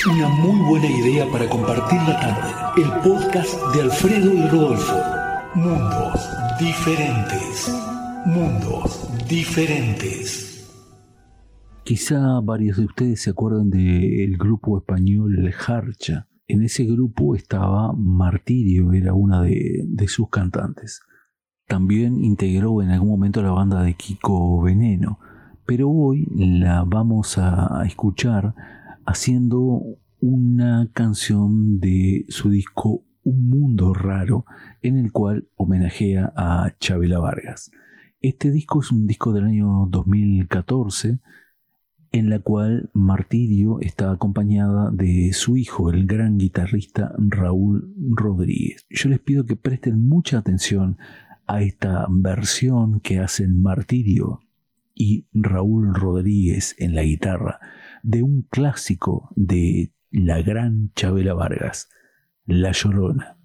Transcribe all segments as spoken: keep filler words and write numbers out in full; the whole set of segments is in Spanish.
Una muy buena idea para compartir la tarde. El podcast de Alfredo y Rodolfo. Mundos diferentes. Mundos diferentes. Quizá varios de ustedes se acuerdan del grupo español Jarcha. En ese grupo estaba Martirio, era una de, de sus cantantes. También integró en algún momento la banda de Kiko Veneno, pero hoy la vamos a escuchar haciendo una canción de su disco Un Mundo Raro, en el cual homenajea a Chavela Vargas. Este disco es un disco del año dos mil catorce, en la cual Martirio está acompañada de su hijo, el gran guitarrista Raúl Rodríguez. Yo les pido que presten mucha atención a esta versión que hacen Martirio y Raúl Rodríguez en la guitarra de un clásico de la gran Chavela Vargas, La Llorona.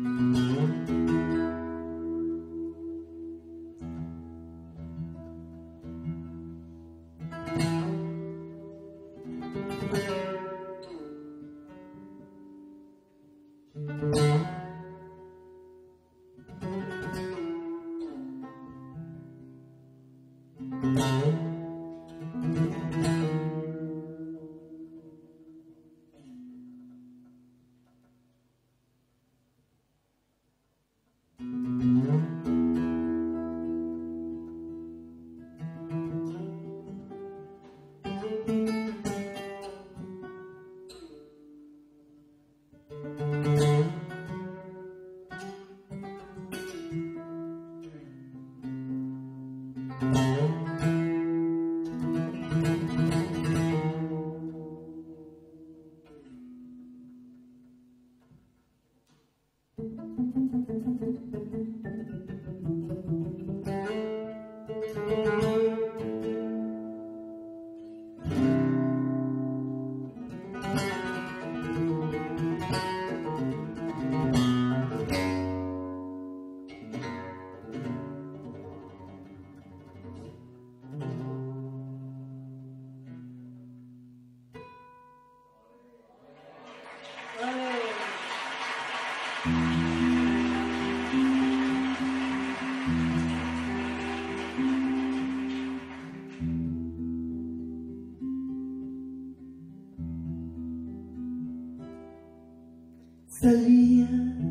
Salías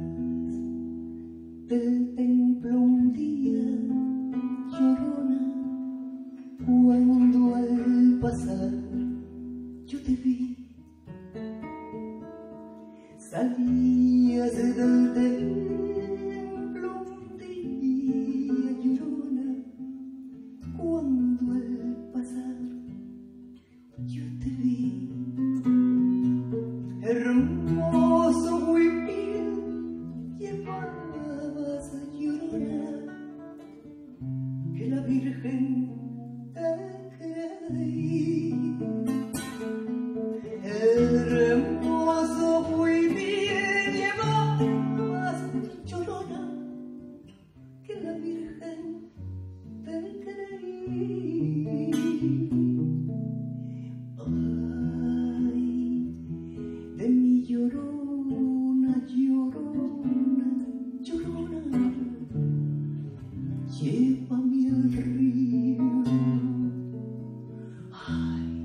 del templo un día, llorona, cuando al pasar yo te vi. Salías del templo un día, llorona, cuando al pasar yo te vi. Hermoso huipil llevabas, llorona, que la Virgen te creí. Hermoso huipil llevabas, llorona, que la Virgen te creí. De mi llorona, llorona, llorona, llévame al río. Ay,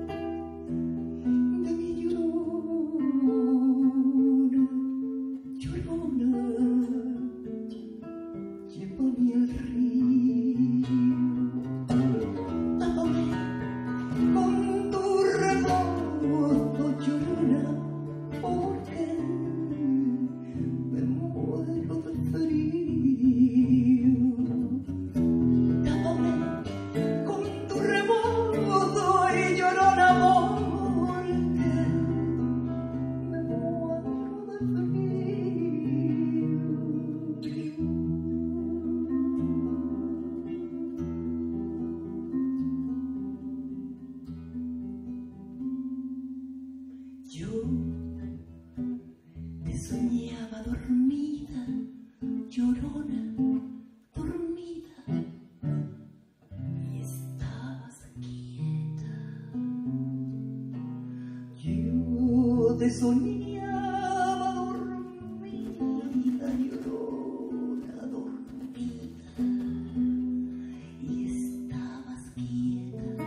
de mi llorona, llorona, llévame al río. Tápame con tu rebozo, llorona, porque me muero de frío. Tápame con tu rebozo y llorona, porque me muero de frío. Yo te soñaba dormida, llorona, dormida, y estabas quieta. Yo te soñaba dormida, llorona, dormida, y estabas quieta,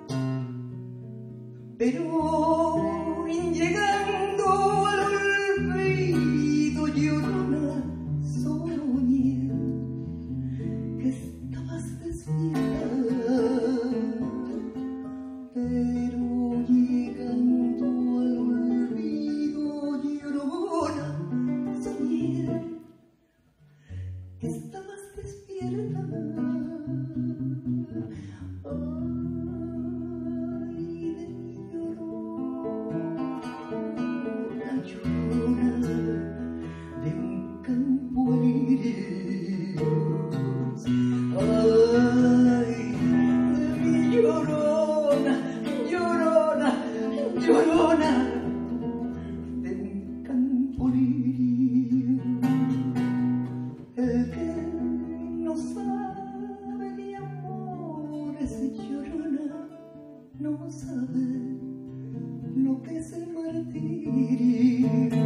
pero llegando al olvido, llorona, soñé que estabas despierta, pero llegando al olvido, llorona, soñé que estabas despierta. No sabe lo que es el martirio,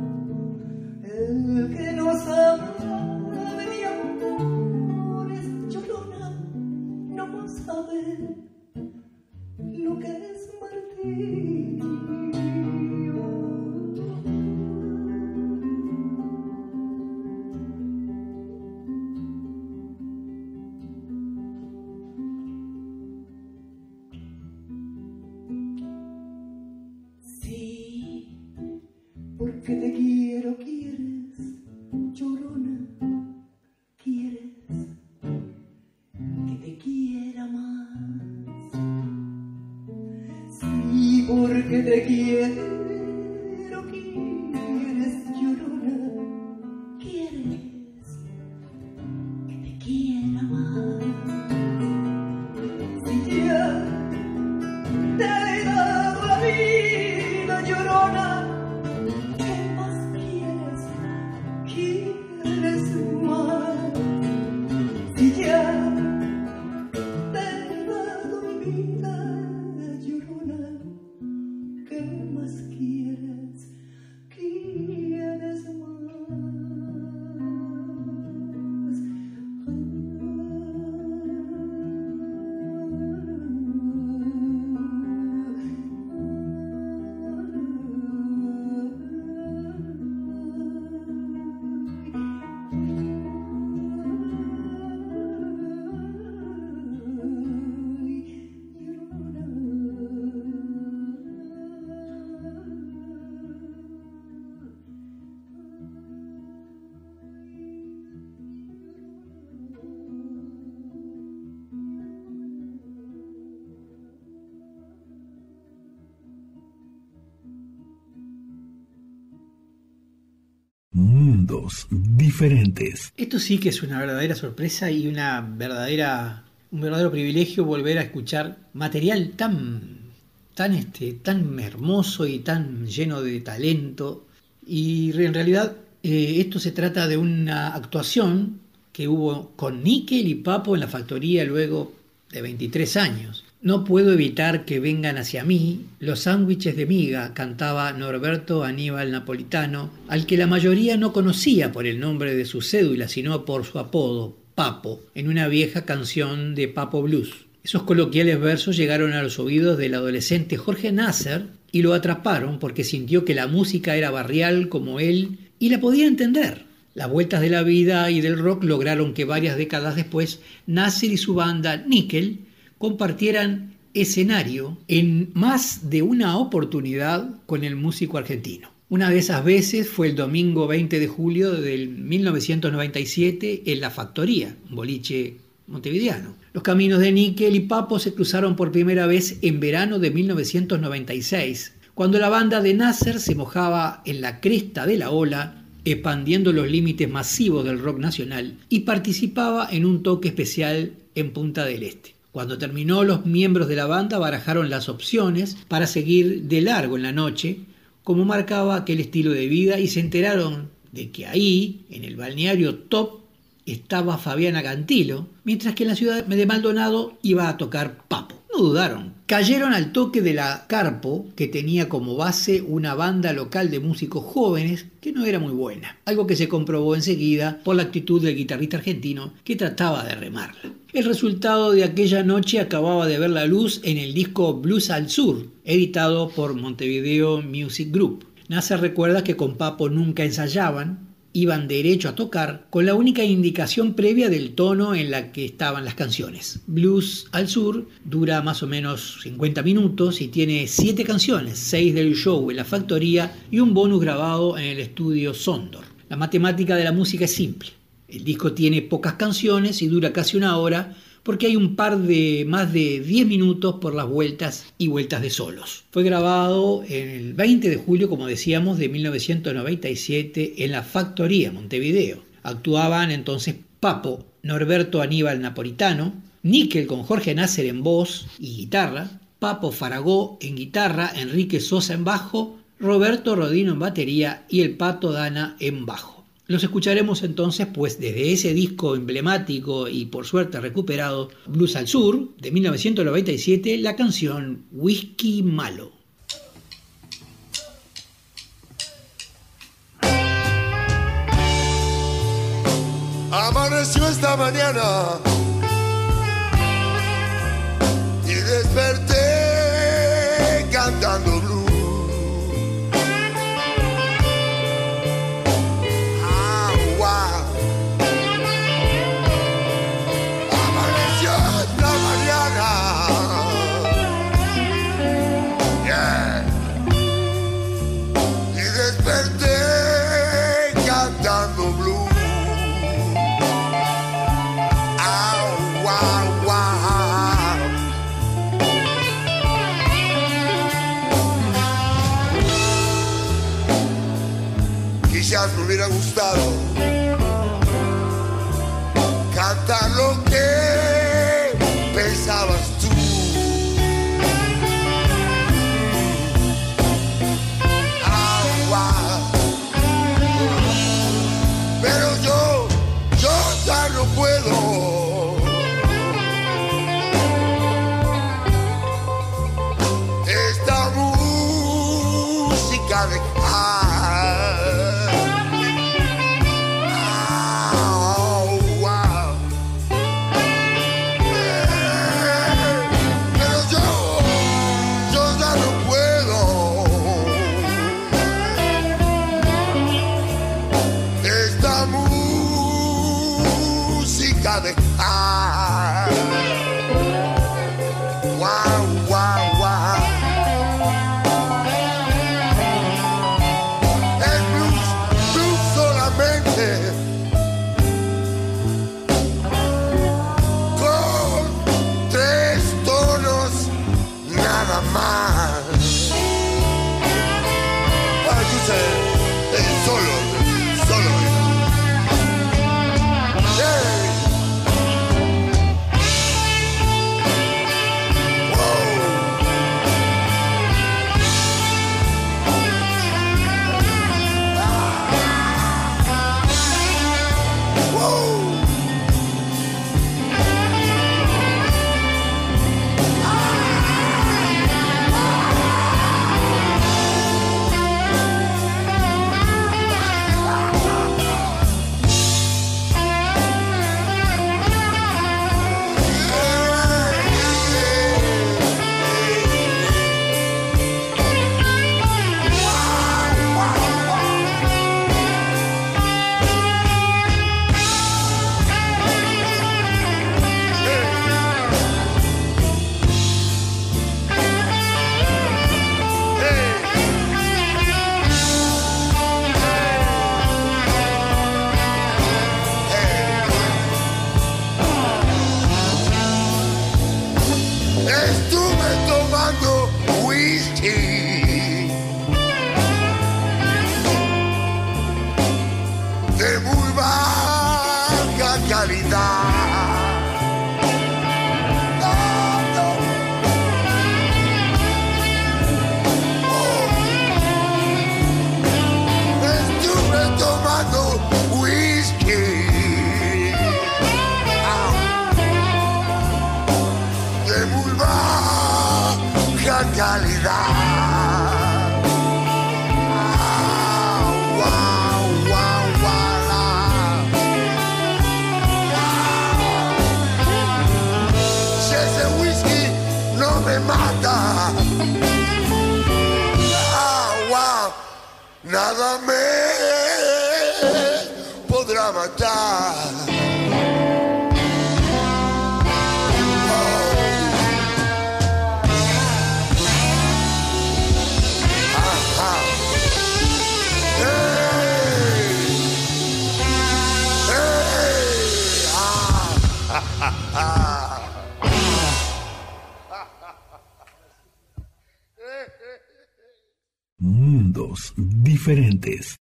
el que no sabe de amores, llorona, no sabe lo que es martirio. Porque te quiero, quieres, llorona, quieres que te quiera más. Sí, porque te quiero, quieres, llorona, quieres que te quiera más. Si ya te he dado la vida, llorona, quieres más. Si ya te he dado mi vida, llorona, ¿qué más quieres? Quieres más. Mundos diferentes. Esto sí que es una verdadera sorpresa y una verdadera, un verdadero privilegio volver a escuchar material tan, tan, este, tan hermoso y tan lleno de talento. Y en realidad eh, esto se trata de una actuación que hubo con Nickel y Papo en la Factoría luego de veintitrés años. No puedo evitar que vengan hacia mí los sándwiches de miga, cantaba Norberto Aníbal Napolitano, al que la mayoría no conocía por el nombre de su cédula, sino por su apodo, Papo, en una vieja canción de Papo Blues. Esos coloquiales versos llegaron a los oídos del adolescente Jorge Nasser y lo atraparon porque sintió que la música era barrial como él y la podía entender. Las vueltas de la vida y del rock lograron que varias décadas después Nasser y su banda Nickel compartieran escenario en más de una oportunidad con el músico argentino. Una de esas veces fue el domingo veinte de julio de mil novecientos noventa y siete en La Factoría, un boliche montevideano. Los caminos de Nickel y Papo se cruzaron por primera vez en verano de mil novecientos noventa y seis, cuando la banda de Nasser se mojaba en la cresta de la ola, expandiendo los límites masivos del rock nacional, y participaba en un toque especial en Punta del Este. Cuando terminó, los miembros de la banda barajaron las opciones para seguir de largo en la noche, como marcaba aquel estilo de vida, y se enteraron de que ahí, en el balneario Top, estaba Fabiana Cantilo, mientras que en la ciudad de Maldonado iba a tocar Papo. No dudaron cayeron al toque de la Carpo, que tenía como base una banda local de músicos jóvenes que no era muy buena, algo que se comprobó enseguida por la actitud del guitarrista argentino que trataba de remarla. El resultado de aquella noche acababa de ver la luz en el disco Blues al Sur, editado por Montevideo Music Group. Nasser recuerda que con Papo nunca ensayaban, iban derecho a tocar con la única indicación previa del tono en la que estaban las canciones. Blues al Sur dura más o menos cincuenta minutos y tiene siete canciones, seis del show en la factoría y un bonus grabado en el estudio Sondor. La matemática de la música es simple. El disco tiene pocas canciones y dura casi una hora porque hay un par de más de diez minutos por las vueltas y vueltas de solos. Fue grabado el veinte de julio, como decíamos, de mil novecientos noventa y siete en la Factoría, Montevideo. Actuaban entonces Papo, Norberto Aníbal Napolitano, Níquel con Jorge Nasser en voz y guitarra, Papo Faragó en guitarra, Enrique Sosa en bajo, Roberto Rodino en batería y el Pato Dana en bajo. Los escucharemos entonces pues desde ese disco emblemático y por suerte recuperado, Blues al Sur, de mil novecientos noventa y siete, la canción Whisky Malo. Amaneció esta mañana y desperté cantando blues. Me hubiera gustado cantar lo que pensabas tú. Agua. Pero yo, yo ya no puedo. Esta música de de muy baja Nada me podrá matar. Mundos diferentes.